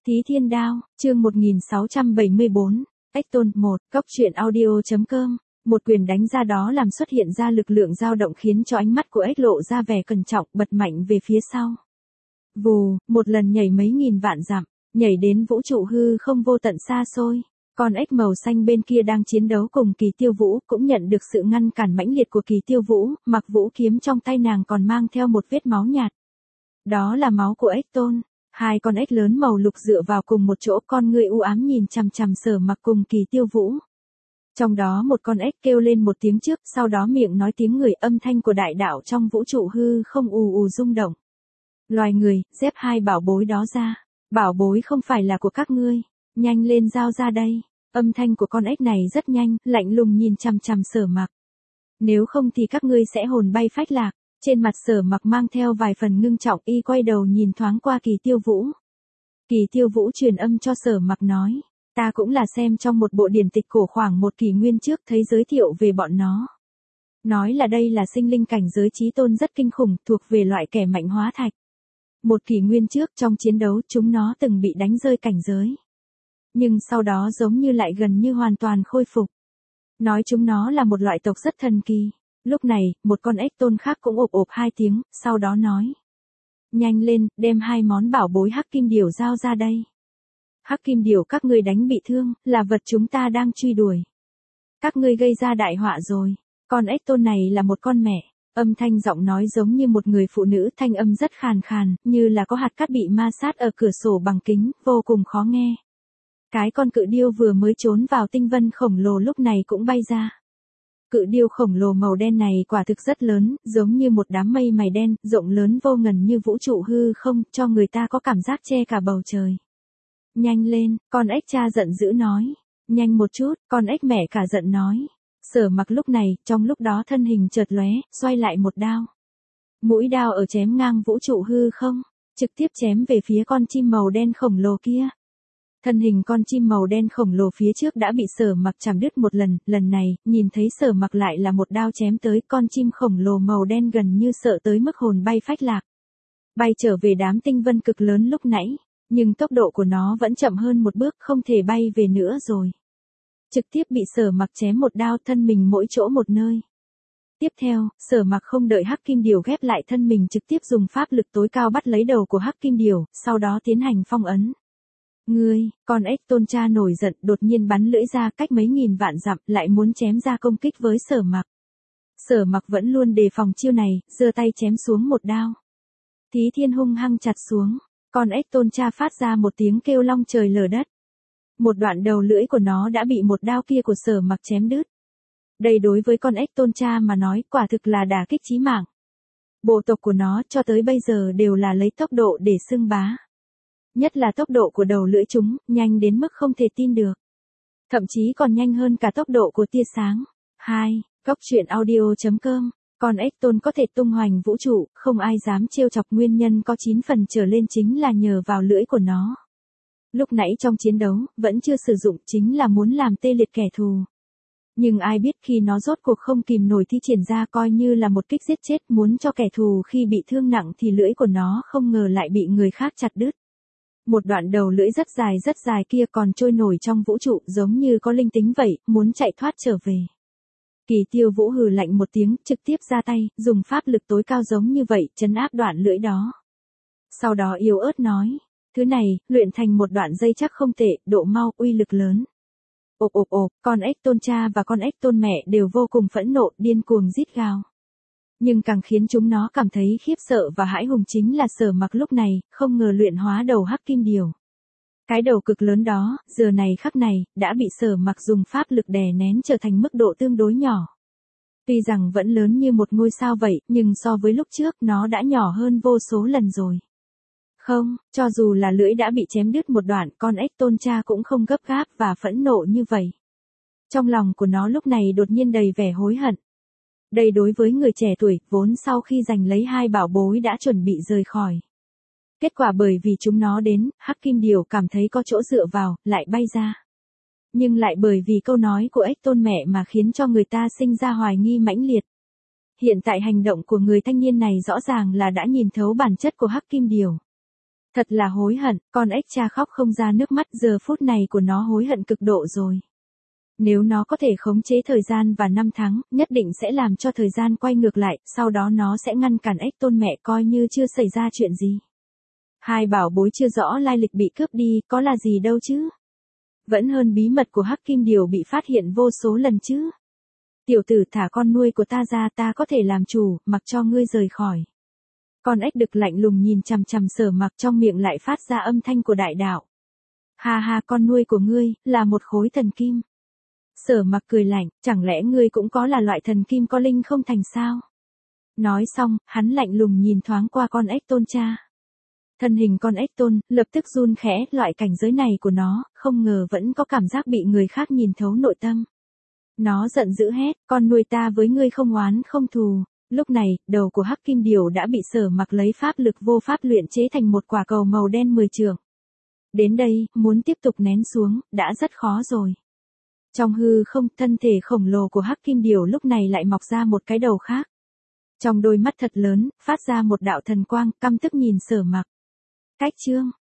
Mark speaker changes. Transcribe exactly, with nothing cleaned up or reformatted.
Speaker 1: Thí Thiên Đao, chương một nghìn sáu trăm bảy mươi bốn, Ếch Tôn một, Cóc truyện audio.com, một quyền đánh ra đó làm xuất hiện ra lực lượng dao động khiến cho ánh mắt của ếch lộ ra vẻ cẩn trọng, bật mạnh về phía sau. Vù, một lần nhảy mấy nghìn vạn dặm, nhảy đến vũ trụ hư không vô tận xa xôi. Con ếch màu xanh bên kia đang chiến đấu cùng Kỳ Tiêu Vũ cũng nhận được sự ngăn cản mãnh liệt của Kỳ Tiêu Vũ, mặc vũ kiếm trong tay nàng còn mang theo một vết máu nhạt. Đó là máu của ếch Tôn. Hai con ếch lớn màu lục dựa vào cùng một chỗ, con ngươi u ám nhìn chằm chằm Sở Mặc cùng Kỳ Tiêu Vũ. Trong đó một con ếch kêu lên một tiếng trước, sau đó miệng nói tiếng người, âm thanh của đại đạo trong vũ trụ hư không ù ù rung động. Loài người, dép hai bảo bối đó ra. Bảo bối không phải là của các ngươi. Nhanh lên giao ra đây. Âm thanh của con ếch này rất nhanh, lạnh lùng nhìn chằm chằm Sở Mặc. Nếu không thì các ngươi sẽ hồn bay phách lạc. Trên mặt Sở Mặc mang theo vài phần ngưng trọng, y quay đầu nhìn thoáng qua Kỳ Tiêu Vũ. Kỳ Tiêu Vũ truyền âm cho Sở Mặc nói, ta cũng là xem trong một bộ điển tịch cổ khoảng một kỷ nguyên trước thấy giới thiệu về bọn nó. Nói là đây là sinh linh cảnh giới chí tôn rất kinh khủng, thuộc về loại kẻ mạnh hóa thạch. Một kỷ nguyên trước trong chiến đấu chúng nó từng bị đánh rơi cảnh giới. Nhưng sau đó giống như lại gần như hoàn toàn khôi phục. Nói chúng nó là một loại tộc rất thần kỳ. Lúc này, một con ếch tôn khác cũng ộp ộp hai tiếng, sau đó nói. Nhanh lên, đem hai món bảo bối hắc kim điểu giao ra đây. Hắc kim điểu các ngươi đánh bị thương, là vật chúng ta đang truy đuổi. Các ngươi gây ra đại họa rồi. Con ếch tôn này là một con mẹ. Âm thanh giọng nói giống như một người phụ nữ, thanh âm rất khàn khàn, như là có hạt cát bị ma sát ở cửa sổ bằng kính, vô cùng khó nghe. Cái con cự điêu vừa mới trốn vào tinh vân khổng lồ lúc này cũng bay ra. Cự điêu khổng lồ màu đen này quả thực rất lớn, giống như một đám mây mày đen, rộng lớn vô ngần như vũ trụ hư không, cho người ta có cảm giác che cả bầu trời. Nhanh lên, con ếch cha giận dữ nói. Nhanh một chút, con ếch mẹ cả giận nói. Sở Mặc lúc này, trong lúc đó thân hình chợt lóe, xoay lại một đao. Mũi đao ở chém ngang vũ trụ hư không, trực tiếp chém về phía con chim màu đen khổng lồ kia. Thân hình con chim màu đen khổng lồ phía trước đã bị Sở Mặc chạm đứt một lần, lần này, nhìn thấy Sở Mặc lại là một đao chém tới, con chim khổng lồ màu đen gần như sợ tới mức hồn bay phách lạc. Bay trở về đám tinh vân cực lớn lúc nãy, nhưng tốc độ của nó vẫn chậm hơn một bước, không thể bay về nữa rồi. Trực tiếp bị Sở Mặc chém một đao, thân mình mỗi chỗ một nơi. Tiếp theo, Sở Mặc không đợi hắc kim điểu ghép lại thân mình, trực tiếp dùng pháp lực tối cao bắt lấy đầu của hắc kim điểu, sau đó tiến hành phong ấn. Ngươi, con ếch tôn cha nổi giận, đột nhiên bắn lưỡi ra cách mấy nghìn vạn dặm, lại muốn chém ra công kích với Sở Mặc. Sở Mặc vẫn luôn đề phòng chiêu này, giơ tay chém xuống một đao. Thí Thiên hung hăng chặt xuống, con ếch tôn cha phát ra một tiếng kêu long trời lở đất. Một đoạn đầu lưỡi của nó đã bị một đao kia của Sở Mặc chém đứt. Đây đối với con ếch tôn cha mà nói quả thực là đả kích chí mạng. Bộ tộc của nó cho tới bây giờ đều là lấy tốc độ để xưng bá. Nhất là tốc độ của đầu lưỡi chúng, nhanh đến mức không thể tin được. Thậm chí còn nhanh hơn cả tốc độ của tia sáng. hai. Cóc truyện audio.com, con ếch tôn có thể tung hoành vũ trụ, không ai dám trêu chọc, nguyên nhân có chín phần trở lên chính là nhờ vào lưỡi của nó. Lúc nãy trong chiến đấu, vẫn chưa sử dụng, chính là muốn làm tê liệt kẻ thù. Nhưng ai biết khi nó rốt cuộc không kìm nổi thi triển ra, coi như là một kích giết chết, muốn cho kẻ thù khi bị thương nặng thì lưỡi của nó không ngờ lại bị người khác chặt đứt. Một đoạn đầu lưỡi rất dài rất dài kia còn trôi nổi trong vũ trụ, giống như có linh tính vậy, muốn chạy thoát trở về. Kỳ Tiêu Vũ hừ lạnh một tiếng, trực tiếp ra tay, dùng pháp lực tối cao giống như vậy, trấn áp đoạn lưỡi đó. Sau đó yếu ớt nói, thứ này, luyện thành một đoạn dây chắc không tệ, độ mau, uy lực lớn. Ộp ộp ộp, con ếch tôn cha và con ếch tôn mẹ đều vô cùng phẫn nộ, điên cuồng rít gào. Nhưng càng khiến chúng nó cảm thấy khiếp sợ và hãi hùng chính là Sở Mặc lúc này, không ngờ luyện hóa đầu hắc kim điểu. Cái đầu cực lớn đó, giờ này khắc này, đã bị Sở Mặc dùng pháp lực đè nén trở thành mức độ tương đối nhỏ. Tuy rằng vẫn lớn như một ngôi sao vậy, nhưng so với lúc trước nó đã nhỏ hơn vô số lần rồi. Không, cho dù là lưỡi đã bị chém đứt một đoạn, con ếch tôn cha cũng không gấp gáp và phẫn nộ như vậy. Trong lòng của nó lúc này đột nhiên đầy vẻ hối hận. Đây đối với người trẻ tuổi, vốn sau khi giành lấy hai bảo bối đã chuẩn bị rời khỏi. Kết quả bởi vì chúng nó đến, hắc kim điểu cảm thấy có chỗ dựa vào, lại bay ra. Nhưng lại bởi vì câu nói của ếch tôn mẹ mà khiến cho người ta sinh ra hoài nghi mãnh liệt. Hiện tại hành động của người thanh niên này rõ ràng là đã nhìn thấu bản chất của hắc kim điểu. Thật là hối hận, con ếch cha khóc không ra nước mắt, giờ phút này của nó hối hận cực độ rồi. Nếu nó có thể khống chế thời gian và năm tháng, nhất định sẽ làm cho thời gian quay ngược lại, sau đó nó sẽ ngăn cản ếch tôn mẹ coi như chưa xảy ra chuyện gì. Hai bảo bối chưa rõ lai lịch bị cướp đi, có là gì đâu chứ. Vẫn hơn bí mật của Hắc Kim Điểu bị phát hiện vô số lần chứ. Tiểu tử, thả con nuôi của ta ra, ta có thể làm chủ, mặc cho ngươi rời khỏi. Con ếch đực lạnh lùng nhìn chằm chằm Sở Mặc, trong miệng lại phát ra âm thanh của đại đạo. Ha ha, con nuôi của ngươi, là một khối thần kim. Sở Mặc cười lạnh, chẳng lẽ ngươi cũng có là loại thần kim có linh không thành sao? Nói xong, hắn lạnh lùng nhìn thoáng qua con ếch tôn cha. Thân hình con ếch tôn, lập tức run khẽ, loại cảnh giới này của nó, không ngờ vẫn có cảm giác bị người khác nhìn thấu nội tâm. Nó giận dữ hét, con nuôi ta với ngươi không oán không thù. Lúc này, đầu của Hắc Kim Điểu đã bị Sở Mặc lấy pháp lực vô pháp luyện chế thành một quả cầu màu đen mười trượng. Đến đây, muốn tiếp tục nén xuống, đã rất khó rồi. Trong hư không, thân thể khổng lồ của Hắc Kim Điểu lúc này lại mọc ra một cái đầu khác. Trong đôi mắt thật lớn, phát ra một đạo thần quang, căm tức nhìn Sở Mặc. Cách chương